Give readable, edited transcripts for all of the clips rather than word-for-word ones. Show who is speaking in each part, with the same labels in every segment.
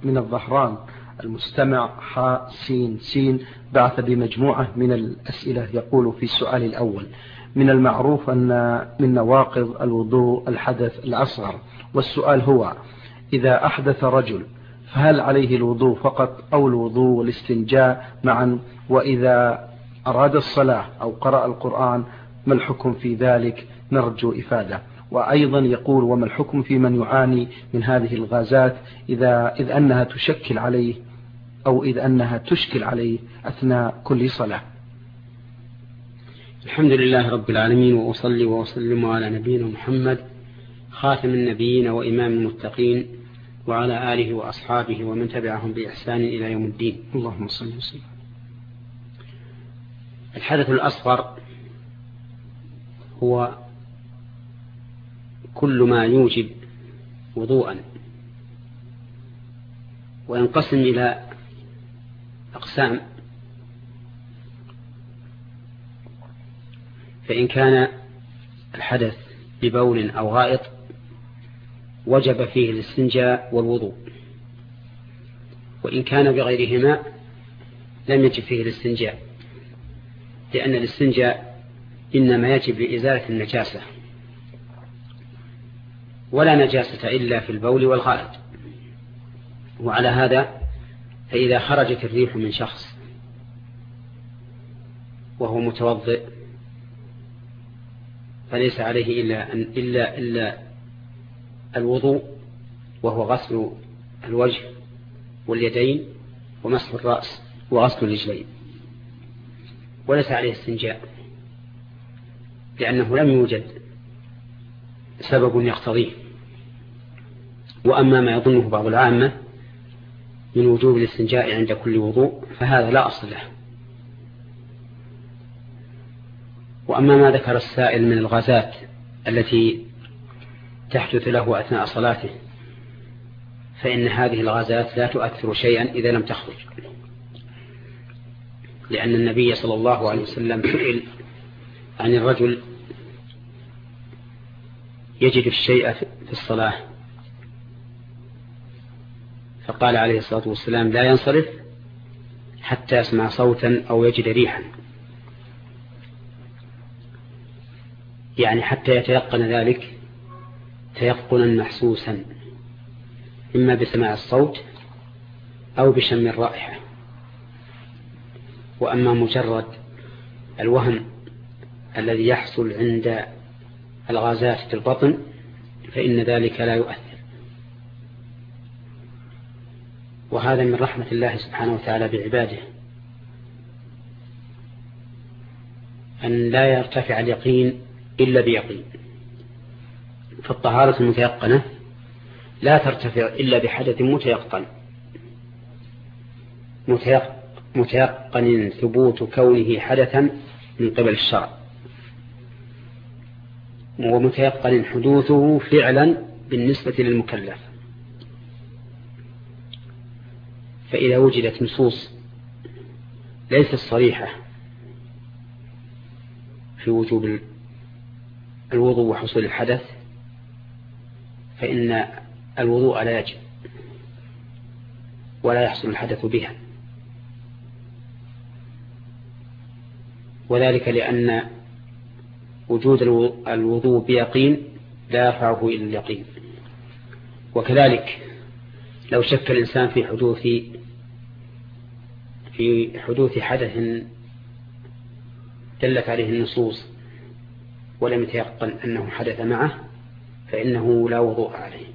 Speaker 1: من الظهران. المستمع حاء سين سين بعث بمجموعة من الأسئلة. يقول في السؤال الأول: من المعروف أن من نواقض الوضوء الحدث الأصغر، والسؤال هو: إذا أحدث رجل فهل عليه الوضوء فقط أو الوضوء والاستنجاء معا؟ وإذا أراد الصلاة أو قرأ القرآن ما الحكم في ذلك؟ نرجو إفادة. وأيضا يقول: وما الحكم في من يعاني من هذه الغازات إذ أنها تشكل عليه أو إذ أنها تشكل عليه أثناء كل صلاة؟
Speaker 2: الحمد لله رب العالمين، وأصلي وأسلم على نبينا محمد خاتم النبيين وإمام المتقين، وعلى آله وأصحابه ومن تبعهم بإحسان إلى يوم الدين.
Speaker 1: اللهم صل وسلم.
Speaker 2: الحدث الأصغر هو كل ما يوجب وضوءا، وينقسم إلى أقسام. فإن كان الحدث ببول أو غائط وجب فيه الاستنجاء والوضوء، وإن كان بغيرهما لم يجب فيه الاستنجاء، لأن الاستنجاء إنما يجب لإزالة النجاسة، ولا نجاسة إلا في البول والغائط. وعلى هذا فإذا خرجت الريح من شخص وهو متوضئ فليس عليه إلا الوضوء، وهو غسل الوجه واليدين ومسح الرأس وغسل الرجلين، وليس عليه استنجاء، لأنه لم يوجد سبب يقتضيه. وأما ما يظنه بعض العامة من وجوب الاستنجاء عند كل وضوء فهذا لا أصل له. وأما ما ذكر السائل من الغازات التي تحدث له أثناء صلاته، فإن هذه الغازات لا تؤثر شيئا إذا لم تخرج، لأن النبي صلى الله عليه وسلم سئل عن الرجل يجد الشيء في الصلاة، فقال عليه الصلاة والسلام: لا ينصرف حتى يسمع صوتا أو يجد ريحا، يعني حتى يتيقن ذلك تيقنا محسوسا، إما بسماع الصوت أو بشم الرائحة. وأما مجرد الوهم الذي يحصل عند الغازات في البطن فإن ذلك لا يؤثر. وهذا من رحمة الله سبحانه وتعالى بعباده، أن لا يرتفع اليقين إلا بيقين. فالطهارة المتيقنة لا ترتفع إلا بحدث متيقن ثبوت كونه حدثا من قبل الشرع، ومتيقن حدوثه فعلا بالنسبة للمكلف. فإذا وجدت نصوص ليست صريحة في وجوب الوضوء وحصول الحدث فإن الوضوء لا يجب ولا يحصل الحدث بها، وذلك لأن وجود الوضوء بيقين لا يرفعه إلى اليقين. وكذلك لو شك الإنسان في حدوث حدث دلت عليه النصوص ولم يتيقن أنه حدث معه فإنه لا وضوء عليه.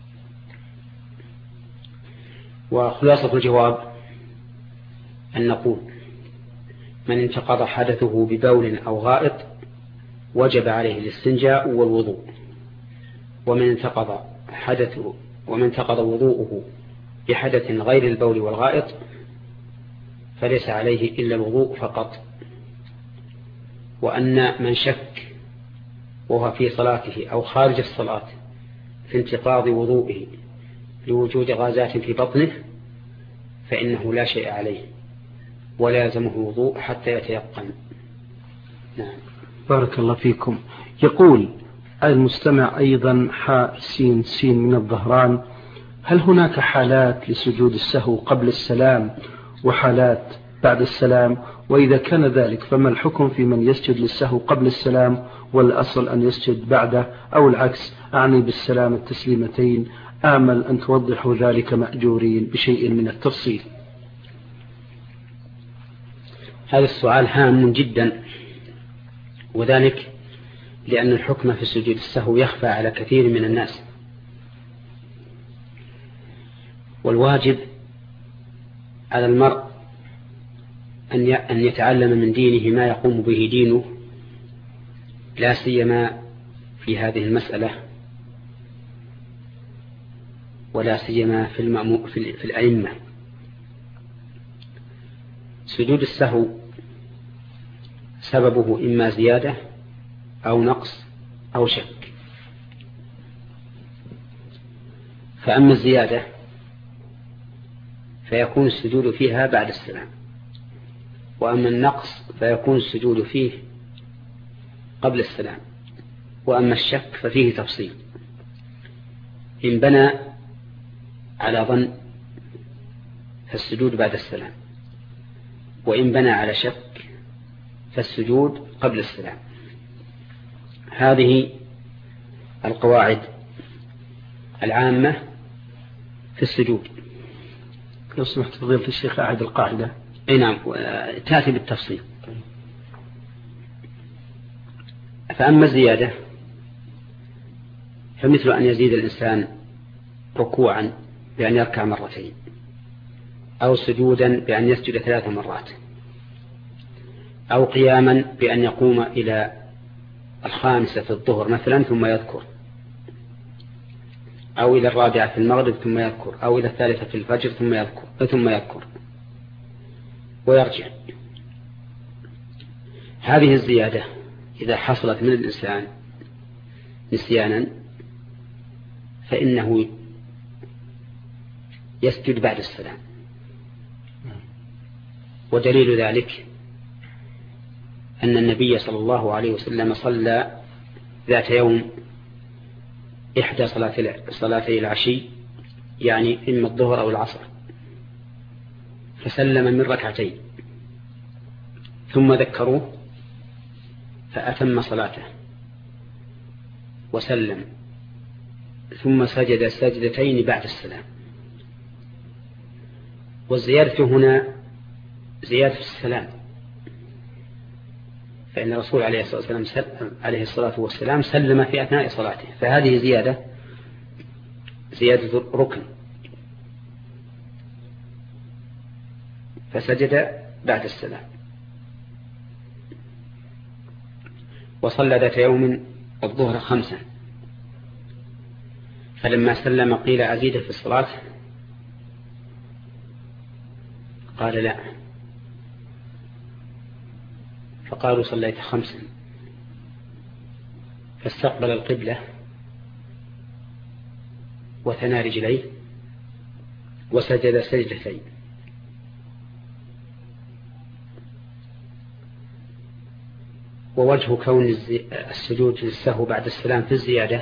Speaker 2: وخلاصة الجواب أن نقول: من انتقض حدثه ببول أو غائط وجب عليه الاستنجاء والوضوء، ومن انتقض وضوءه بحدث غير البول والغائط فليس عليه إلا الوضوء فقط. وأن من شك وهو في صلاته أو خارج الصلاة في انتقاض وضوئه لوجود غازات في بطنه فإنه لا شيء عليه ولا يلزمه الوضوء حتى يتيقن.
Speaker 1: نعم. بارك الله فيكم. يقول المستمع أيضا حاء سين سين من الظهران: هل هناك حالات لسجود السهو قبل السلام وحالات بعد السلام؟ وإذا كان ذلك فما الحكم في من يسجد للسهو قبل السلام والأصل أن يسجد بعده، أو العكس، أعني بالسلام التسليمتين؟ آمل أن توضحوا ذلك مأجورين بشيء من التفصيل.
Speaker 2: هذا السؤال هام جدا، وذلك لأن الحكم في سجود السهو يخفى على كثير من الناس، والواجب على المرء أن يتعلم من دينه ما يقوم به دينه، لا سيما في هذه المسألة، ولا سيما في الأئمة. سجود السهو سببه إما زيادة أو نقص أو شك. فأما الزيادة فيكون السجود فيها بعد السلام، وأما النقص فيكون السجود فيه قبل السلام، وأما الشك ففيه تفصيل. إن بنى على ظن فالسجود بعد السلام، وإن بنى على شك فالسجود قبل السلام. هذه القواعد العامة في السجود.
Speaker 1: لو سمحت فضيلة الشيخ أعد القاعدة.
Speaker 2: أي نعم، تأتي بالتفصيل. فأما الزيادة فمثل أن يزيد الإنسان ركوعا بأن يركع مرتين، أو سجودا بأن يسجد 3 مرات، أو قياما بأن يقوم إلى 5 في الظهر مثلا ثم يذكر، أو إلى 4 في المغرب ثم يذكر، أو إلى 3 في الفجر ثم يذكر ويرجع. هذه الزيادة إذا حصلت من الإنسان نسيانا فإنه يسجد بعد السلام. ودليل ذلك أن النبي صلى الله عليه وسلم صلى ذات يوم إحدى صلاتي العشي، يعني إما الظهر أو العصر، فسلم من 2 ركعتين ثم ذكروه فأتم صلاته وسلم، ثم سجد 2 سجدتين بعد السلام. والزيادة هنا زيادة السلام، فإن الرسول عليه الصلاة والسلام سلم في أثناء صلاته، فهذه زيادة ركن، فسجد بعد السلام. وصلى ذات يوم الظهر 5، فلما سلم قيل أزيد في الصلاة؟ قال لا، فقالوا صليت 5، فاستقبل القبلة وثنى رجليه وسجد 2 سجدتين. ووجه كون السجود للسهو بعد السلام في الزيادة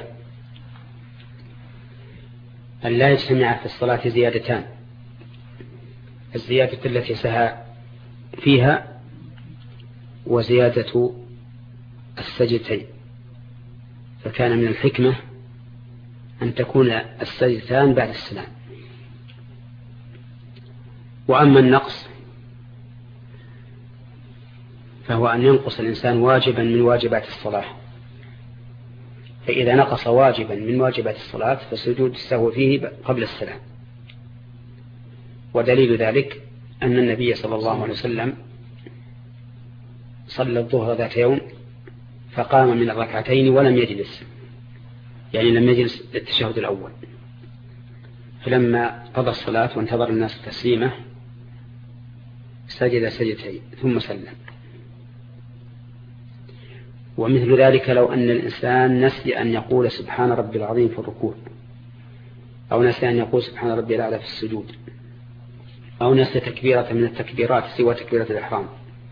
Speaker 2: أن لا يجتمع في الصلاة زيادتان: الزيادة التي سهى فيها وزيادة السجدتين. فكان من الحكمة أن تكون السجدتان بعد السلام. وأما النقص فهو أن ينقص الإنسان واجبا من واجبات الصلاة، فإذا نقص واجبا من واجبات الصلاة فسجود السهو فيه قبل السلام. ودليل ذلك أن النبي صلى الله عليه وسلم صلى الظهر ذات يوم فقام من 2 ركعتين ولم يجلس، يعني لم يجلس للتشهد الأول، فلما قضى الصلاة وانتظر الناس تسليمه سجد 2 سجدتين ثم سلم. ومثل ذلك لو أن الإنسان نسي أن يقول سبحان ربي العظيم في الركوع، أو نسي أن يقول سبحان ربي الأعلى في السجود، أو نسي تكبيرة من التكبيرات سوى تكبيرة الإحرام،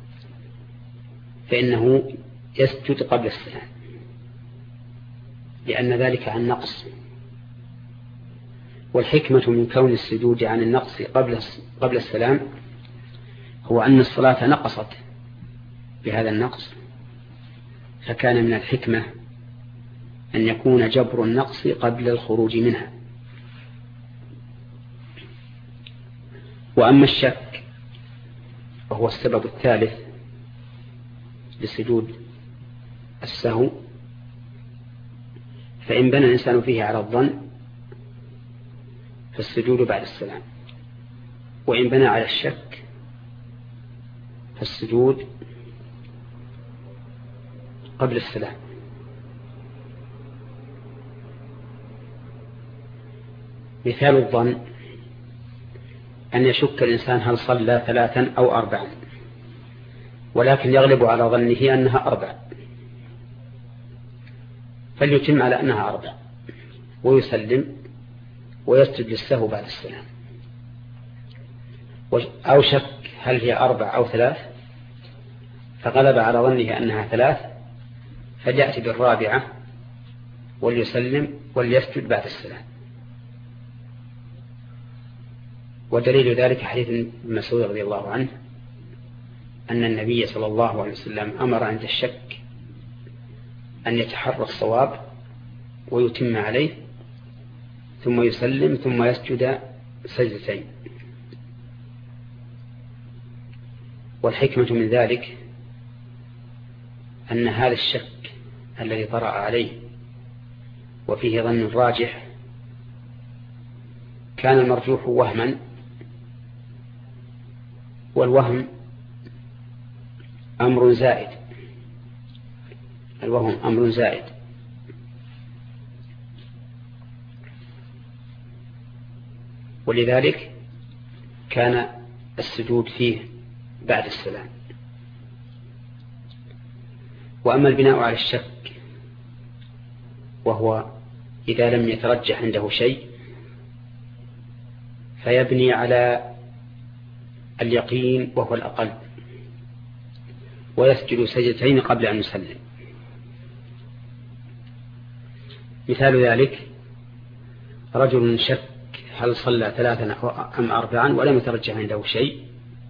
Speaker 2: فإنه يسجد قبل السلام، لأن ذلك عن نقص. والحكمة من كون السجود عن النقص قبل السلام هو أن الصلاة نقصت بهذا النقص، فكان من الحكمة أن يكون جبر النقص قبل الخروج منها. وأما الشك وهو السبب الثالث لسجود السهو، فإن بنى الإنسان فيه على الظن فالسجود بعد السلام، وإن بنى على الشك فالسجود قبل السلام. مثال الظن أن يشك الإنسان هل صلى 3 أو 4، ولكن يغلب على ظنه أنها 4، فليتم على أنها 4 ويسلم ويسجد للسهو بعد السلام. أو شك هل هي 4 أو 3، فغلب على ظنه أنها 3، فليأتي بالرابعة وليسلم وليسجد بعد السلام. ودليل ذلك حديث ابن مسعود رضي الله عنه أن النبي صلى الله عليه وسلم أمر عند الشك أن يتحرى الصواب ويتم عليه ثم يسلم ثم يسجد سجدتين. والحكمة من ذلك أن هذا الشك الذي طرأ عليه وفيه ظن راجح كان المرجوح وهما، والوهم أمر زائد، الوهم أمر زائد. ولذلك كان السجود فيه بعد السلام. وأما البناء على الشك وهو إذا لم يترجح عنده شيء فيبني على اليقين وهو الأقل ويسجد سجدتين قبل أن يسلم. مثال ذلك رجل شك هل صلى 3 أم 4 ولم يترجح عنده شيء،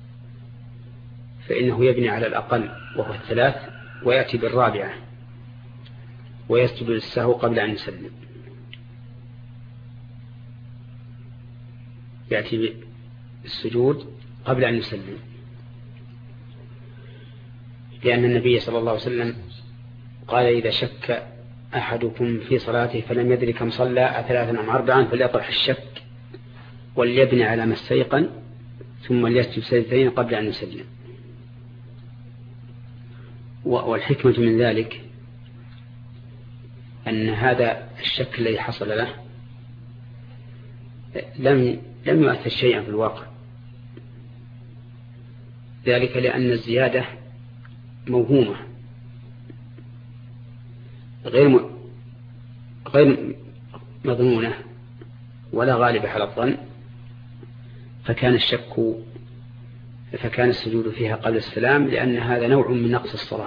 Speaker 2: فإنه يبني على الأقل وهو 3 ويأتي بالرابعة ويسجد للسهو قبل أن يسلم. يأتي بالسجود قبل أن يسلم، لأن النبي صلى الله عليه وسلم قال إذا شك أحدكم في صلاته فلم يدري كم صلى 3 أم 4 فليطرح الشك وليبني على ما استيقن ثم ليسجد سجدتين قبل أن يسلم. والحكمة من ذلك أن هذا الشك الذي حصل له لم يؤثر شيئا في الواقع، ذلك لأن الزيادة موهومة غير مضمونة ولا غالبة على الظن، فكان السجود فيها قبل السلام، لأن هذا نوع من نقص الصلاة.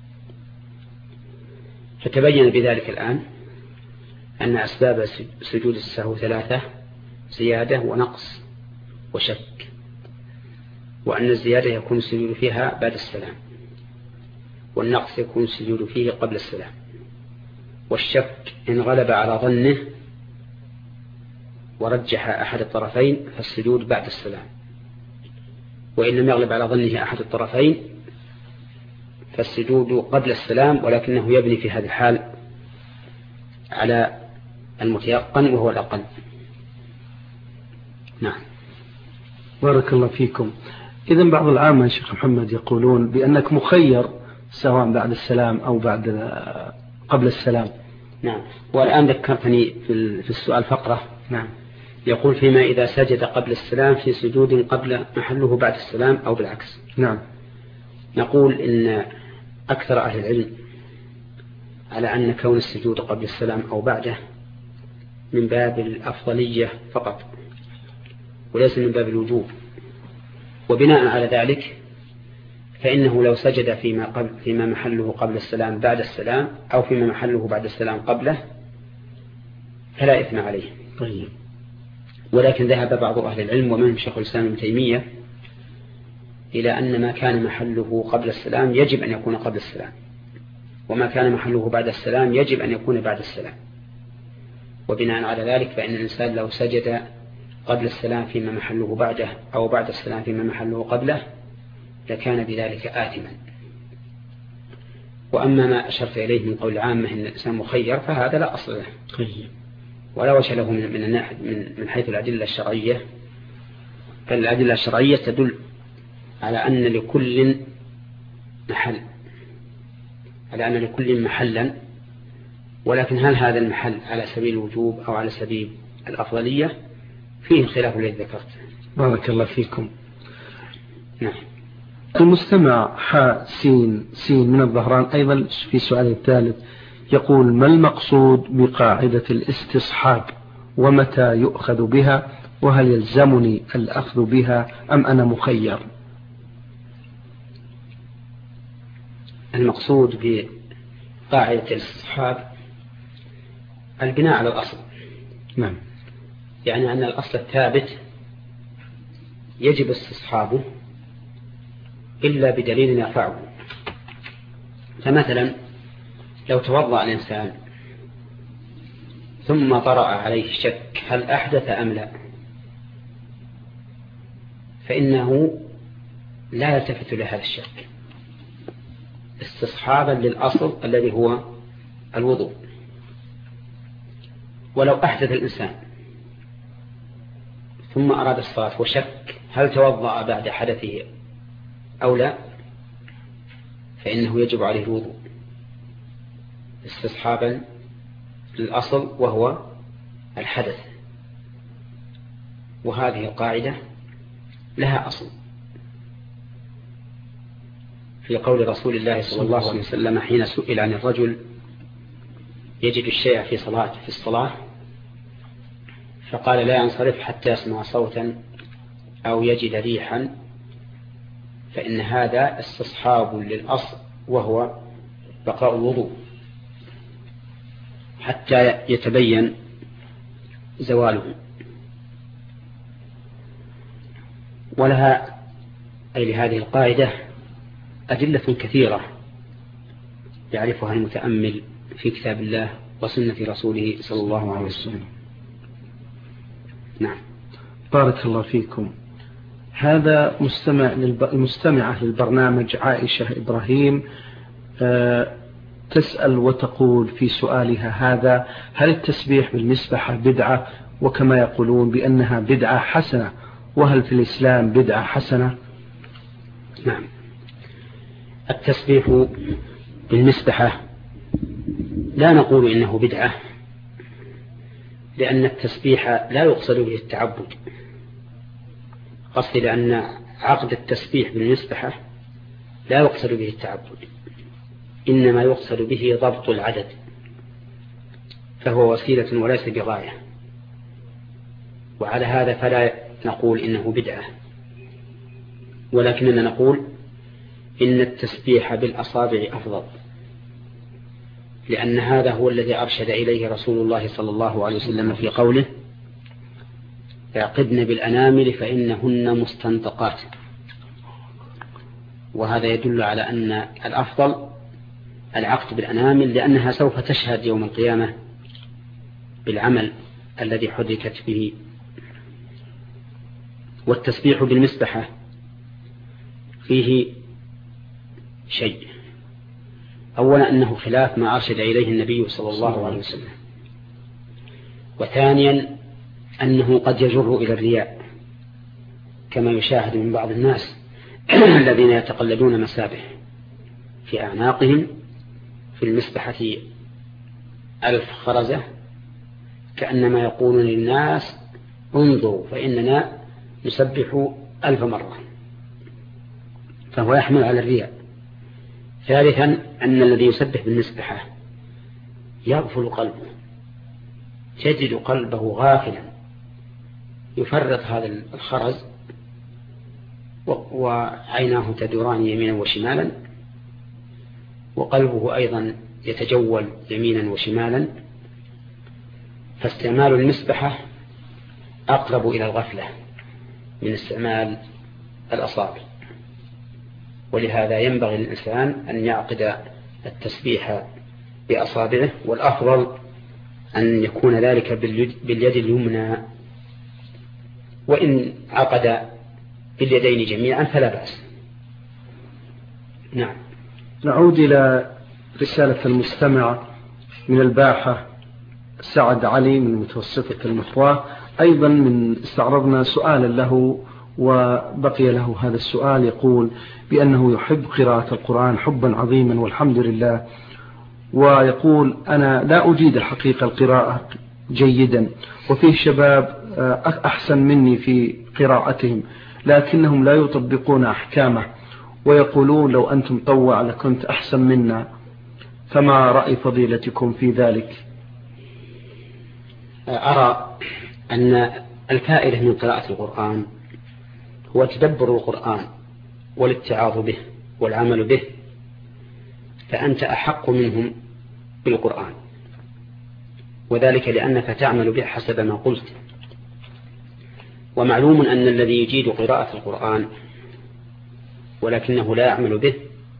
Speaker 2: فتبين بذلك الآن أن أسباب سجود السهو 3: زيادة ونقص وشك، وأن الزيادة يكون السجود فيها بعد السلام، والنقص يكون السجود فيه قبل السلام، والشك إن غلب على ظنه ورجح أحد الطرفين فالسجود بعد السلام، وإن لم يغلب على ظنه أحد الطرفين فالسجود قبل السلام، ولكنه يبني في هذه الحال على المتيقن وهو الأقل. نعم.
Speaker 1: بارك الله فيكم. إذن بعض العامة يا شيخ محمد يقولون بأنك مخير سواء بعد السلام أو قبل السلام.
Speaker 2: نعم. والآن ذكرتني في السؤال فقرة.
Speaker 1: نعم.
Speaker 2: يقول فيما إذا سجد قبل السلام في سجود قبل محله بعد السلام أو بالعكس.
Speaker 1: نعم.
Speaker 2: نقول إن أكثر أهل العلم على أن كون السجود قبل السلام أو بعده من باب الأفضلية فقط وليس من باب الوجوب. وبناء على ذلك فإنه لو سجد فيما محله قبل السلام بعد السلام أو فيما محله بعد السلام قبله فلا إثم عليه.
Speaker 1: طيب.
Speaker 2: ولكن ذهب بعض أهل العلم ومنهم شيخ الإسلام ابن تيمية إلى أن ما كان محله قبل السلام يجب أن يكون قبل السلام، وما كان محله بعد السلام يجب أن يكون بعد السلام. وبناء على ذلك فإن الإنسان لو سجد قبل السلام فيما محله بعده أو بعد السلام فيما محله قبله لكان بذلك آثما. وأما ما أشرت إليه من قول عامة إن الإنسان مخير فهذا لا أصل له ولا وجه له من حيث الأدلة الشرعية. فالأدلة الشرعية تدل على أن لكل محلا، ولكن هل هذا المحل على سبيل الوجوب أو على سبيل الأفضلية فيه خلاف الذي ذكرت.
Speaker 1: بارك الله فيكم.
Speaker 2: نعم.
Speaker 1: المستمع سين من الظهران أيضا في سؤال الثالث يقول: ما المقصود بقاعدة الاستصحاب ومتى يؤخذ بها، وهل يلزمني الأخذ بها أم أنا مخير؟
Speaker 2: المقصود بقاعدة الاستصحاب البناء على الأصل.
Speaker 1: نعم.
Speaker 2: يعني أن الأصل الثابت يجب استصحابه إلا بدليل يرفعه. فمثلا لو توضأ الإنسان ثم طرأ عليه شك هل أحدث أم لا، فإنه لا يلتفت لهذا الشك استصحابا للأصل الذي هو الوضوء. ولو أحدث الإنسان ثم أراد الصلاة وشك هل توضأ بعد حدثه أو لا، فإنه يجب عليه الوضوء استصحابا للأصل وهو الحدث. وهذه القاعدة لها أصل في قول رسول الله صلى الله عليه وسلم حين سئل عن الرجل يجد الشيء في الصلاة فقال: لا ينصرف حتى يسمع صوتا أو يجد ريحا، فإن هذا استصحاب للأصل وهو بقاء الوضوء حتى يتبين زواله. ولها أي لهذه القاعدة أدلة كثيرة يعرفها المتأمل في كتاب الله وسنة رسوله صلى الله عليه وسلم. نعم.
Speaker 1: بارك الله فيكم. هذا المستمعة للبرنامج عائشة إبراهيم تسأل وتقول في سؤالها هذا: هل التسبيح بالمسبحة بدعة، وكما يقولون بأنها بدعة حسنة، وهل في الإسلام بدعة حسنة؟
Speaker 2: نعم. التسبيح بالمسبحة لا نقول إنه بدعة، لأن التسبيح لا يقصد به التعبد. قصدي لأن عقد التسبيح بالمسبحة لا يقصد به التعبد، إنما يقصد به ضبط العدد، فهو وسيلة وليس بغاية. وعلى هذا فلا نقول إنه بدعة، ولكننا نقول إن التسبيح بالأصابع أفضل، لأن هذا هو الذي أرشد إليه رسول الله صلى الله عليه وسلم في قوله: اعقدن بالأنامل فإنهن مستنطقات. وهذا يدل على أن الأفضل العقد بالأنامل، لأنها سوف تشهد يوم القيامة بالعمل الذي حركت به. والتسبيح بالمسبحة فيه شيء: أولا أنه خلاف ما أرشد إليه النبي صلى الله عليه وسلم، وثانيا أنه قد يجر إلى الرياء كما يشاهد من بعض الناس الذين يتقلدون مسابح في أعناقهم في المسبحة 1000 خرزة، كأنما يقولون للناس: انظروا فإننا نسبح 1000 مرة، فهو يحمل على الرياء. ثالثا أن الذي يسبح بالمسبحة يغفل قلبه، تجد قلبه غافلا، يفرط هذا الخرز وعيناه تدوران يمينا وشمالا، وقلبه أيضا يتجول يمينا وشمالا. فاستعمال المسبحة أقرب إلى الغفلة من استعمال الأصابع، ولهذا ينبغي للإنسان أن يعقد التسبيح بأصابعه، والأفضل أن يكون ذلك باليد اليمنى، وإن عقد باليدين جميعا فلا بأس. نعم.
Speaker 1: نعود إلى رسالة المستمع من الباحة سعد علي من متوسطة المحواة، أيضا من استعرضنا سؤالا له وبقي له هذا السؤال، يقول بأنه يحب قراءة القرآن حبا عظيما والحمد لله، ويقول أنا لا أجيد الحقيقة القراءة جيدا، وفيه شباب أحسن مني في قراءتهم لكنهم لا يطبقون أحكامه، ويقولون لو أنتم طوع لكنت أحسن منا، فما رأي فضيلتكم في ذلك؟
Speaker 2: أرى أن الفائدة من قراءة القرآن هو تدبر القرآن والاتعاظ به والعمل به، فأنت أحق منهم بالقرآن، وذلك لأنك تعمل به حسب ما قلت. ومعلوم أن الذي يجيد قراءة القرآن ولكنه لا يعمل به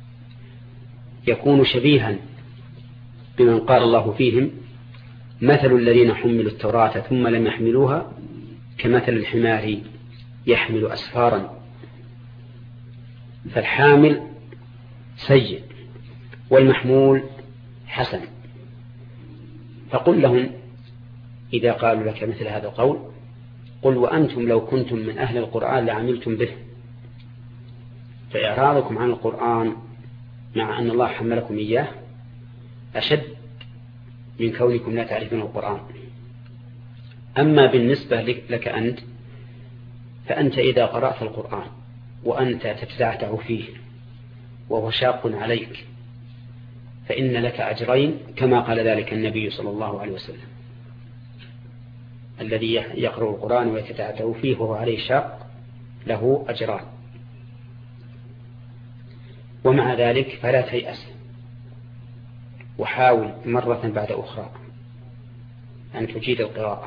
Speaker 2: يكون شبيها بمن قال الله فيهم مثل الذين حملوا التوراة ثم لم يحملوها كمثل الحمار يحمل أسفارا. فالحامل سيء والمحمول حسن. فقل لهم إذا قالوا لك مثل هذا القول قل وأنتم لو كنتم من أهل القرآن لعملتم به. فإعراضكم عن القرآن مع أن الله حملكم إياه أشد من كونكم لا تعرفون القرآن. أما بالنسبة لك أنت فأنت إذا قرأت القرآن وأنت تتزعتع فيه وهو شاق عليك فإن لك أجرين كما قال ذلك النبي صلى الله عليه وسلم: الذي يقرأ القرآن ويتتعتع فيه وهو عليه شاق له أجران. ومع ذلك فلا تيأس، وحاول مرة بعد أخرى أن تجيد القراءة،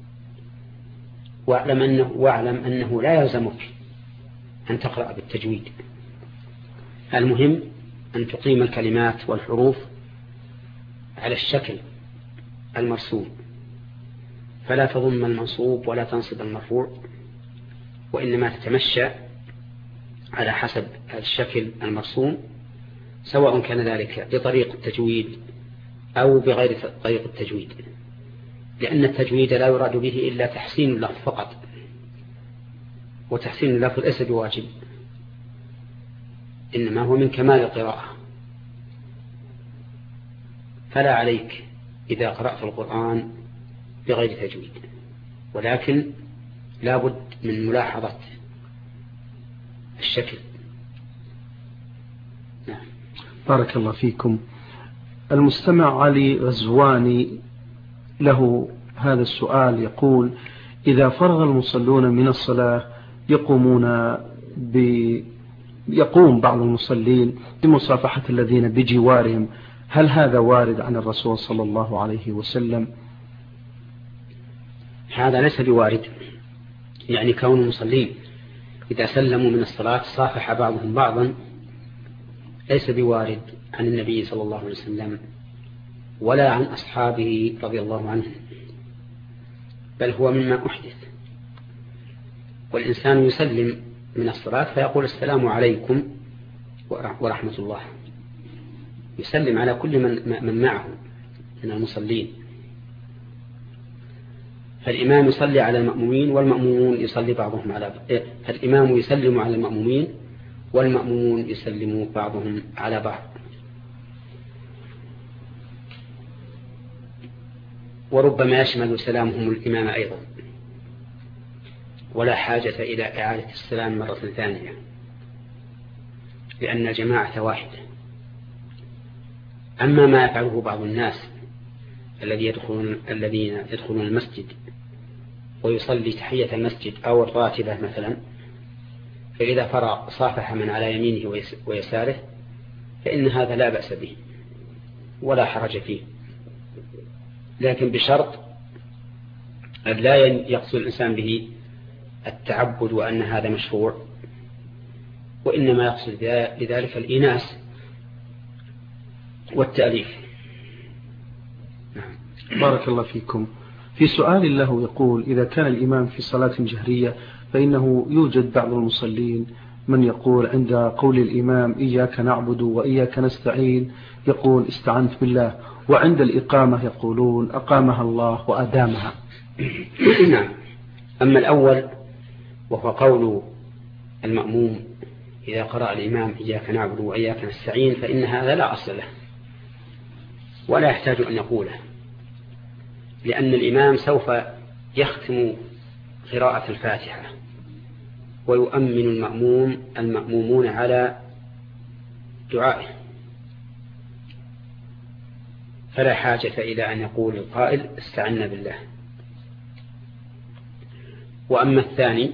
Speaker 2: واعلم أنه لا يلزمك أن تقرأ بالتجويد. المهم أن تقيم الكلمات والحروف على الشكل المرسوم، فلا تضم المنصوب ولا تنصب المرفوع، وإنما تتمشى على حسب الشكل المرسوم، سواء كان ذلك بطريق التجويد أو بغير طريق التجويد، لأن التجويد لا يراد به إلا تحسين اللفظ فقط، وتحسين اللفظ ليس بواجب، إنما هو من كمال القراءة. فلا عليك إذا قرأت القرآن بغير تجويد، ولكن لا بد من ملاحظة الشكل. نعم.
Speaker 1: بارك الله فيكم. المستمع علي غزواني له هذا السؤال، يقول: إذا فرغ المصلون من الصلاة يقوم بعض المصلين بمصافحة الذين بجوارهم، هل هذا وارد عن الرسول صلى الله عليه وسلم؟
Speaker 2: هذا ليس بوارد، يعني كون المصلين إذا سلموا من الصلاة صافح بعضهم بعضا ليس بوارد عن النبي صلى الله عليه وسلم ولا عن أصحابه رضي الله عنهم، بل هو مما أحدث. والإنسان يسلم من الصلاة فيقول: السلام عليكم ورحمة الله، يسلم على كل من معه من المصلين. فالإمام يصلي على المأمومين والمأمومون يصلي بعضهم على فالإمام يسلم على المأمومين والمأمومون يسلم بعضهم على بعض. وربما يشمل سلامهم الإمام أيضا، ولا حاجة إلى إعادة السلام مرة ثانية، لأن الجماعة واحدة. أما ما يفعله بعض الناس الذين يدخلون المسجد ويصلي تحية المسجد أو الراتبة مثلا، فإذا فرغ صافح من على يمينه ويساره، فإن هذا لا بأس به ولا حرج فيه، لكن بشرط لا يقصد الإنسان به التعبد وأن هذا مشروع، وإنما يقصد بذلك الإناس والتأليف.
Speaker 1: بارك الله فيكم. في سؤال له يقول: إذا كان الإمام في صلاة جهرية فإنه يوجد بعض المصلين من يقول عند قول الإمام إياك نعبد وإياك نستعين يقول استعنت بالله، وعند الإقامة يقولون أقامها الله وأدامها.
Speaker 2: نعم. أما الأول وهو قول المأموم إذا قرأ الإمام إياك نعبد وإياك نستعين فإن هذا لا أصل له ولا يحتاج أن يقوله، لأن الإمام سوف يختم قراءة الفاتحة ويؤمن المأمومون على دعائه، فلا حاجة إلى أن يقول القائل استعنا بالله. وأما الثاني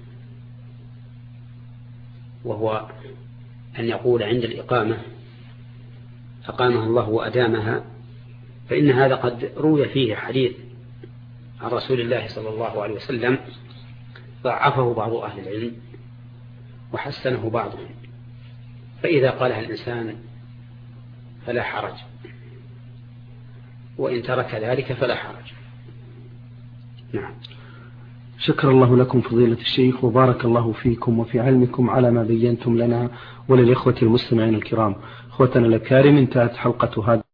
Speaker 2: وهو أن يقول عند الإقامة أقامها الله وأدامها، فإن هذا قد روي فيه حديث عن رسول الله صلى الله عليه وسلم ضعفه بعض أهل العلم وحسنه بعضهم، فإذا قالها الإنسان فلا حرج، وإن ترك ذلك فلا حرج. نعم.
Speaker 1: شكر الله لكم فضيلة الشيخ، وبارك الله فيكم وفي علمكم على ما بينتم لنا وللإخوة المستمعين الكرام. أخوتنا الأكارم، انتهت حلقة هذا